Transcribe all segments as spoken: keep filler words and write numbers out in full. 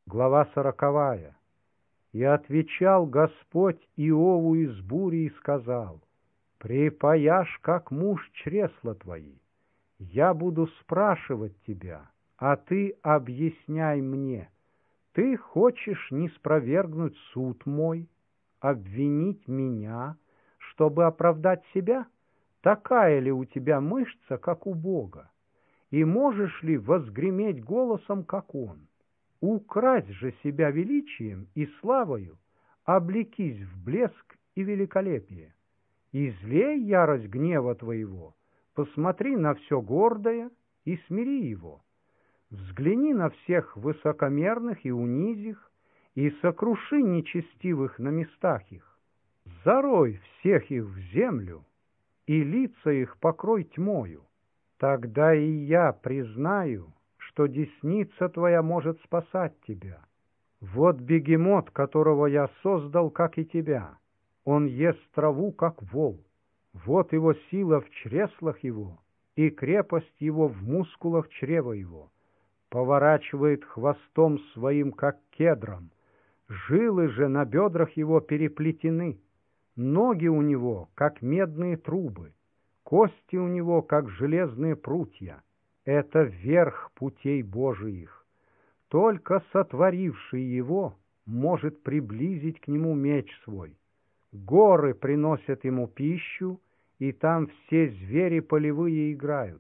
Глава сороковая. «И отвечал Господь Иову из бури и сказал: припаяшь, как муж, чресла твои. Я буду спрашивать тебя, а ты объясняй мне. Ты хочешь ниспровергнуть суд мой, обвинить меня, чтобы оправдать себя? Такая ли у тебя мышца, как у Бога? И можешь ли возгреметь голосом, как Он? Укрась же себя величием и славою, облекись в блеск и великолепие. Излей ярость гнева твоего, посмотри на все гордое и смири его. Взгляни на всех высокомерных и унизи их, и сокруши нечестивых на местах их. Зарой всех их в землю, и лица их покрой тьмою. Тогда и я признаю, что десница твоя может спасать тебя. Вот бегемот, которого я создал, как и тебя. Он ест траву, как вол. Вот его сила в чреслах его, и крепость его в мускулах чрева его. Поворачивает хвостом своим, как кедром. Жилы же на бедрах его переплетены. Ноги у него, как медные трубы. Кости у него, как железные прутья. Это верх путей Божиих. Только сотворивший его может приблизить к нему меч свой. Горы приносят ему пищу, и там все звери полевые играют.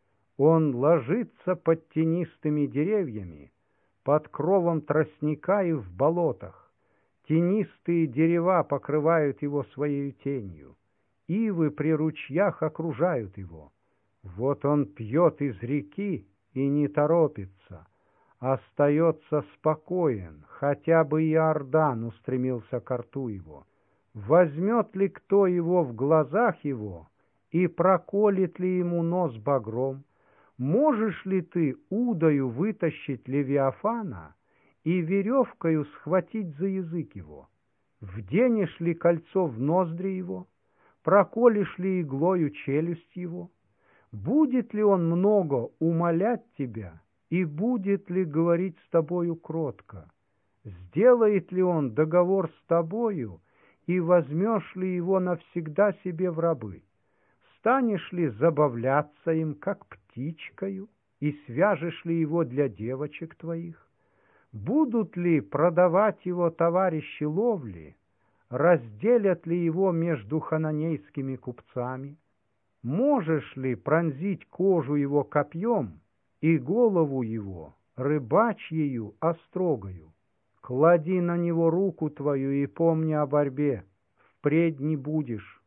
Он ложится под тенистыми деревьями, под кровом тростника и в болотах. Тенистые дерева покрывают его своей тенью. Ивы при ручьях окружают его. Вот он пьет из реки и не торопится, остается спокоен, хотя бы и Иордан устремился ко рту его. Возьмет ли кто его в глазах его и проколет ли ему нос багром? Можешь ли ты удою вытащить Левиафана и веревкою схватить за язык его? Вденешь ли кольцо в ноздри его? Проколешь ли иглою челюсть его? Будет ли он много умолять тебя, и будет ли говорить с тобою кротко? Сделает ли он договор с тобою, и возьмешь ли его навсегда себе в рабы? Станешь ли забавляться им, как птичкою, и свяжешь ли его для девочек твоих? Будут ли продавать его товарищи ловли? Разделят ли его между хананейскими купцами? Можешь ли пронзить кожу его копьем и голову его рыбачьею острогою? Клади на него руку твою и помни о борьбе, впредь не будешь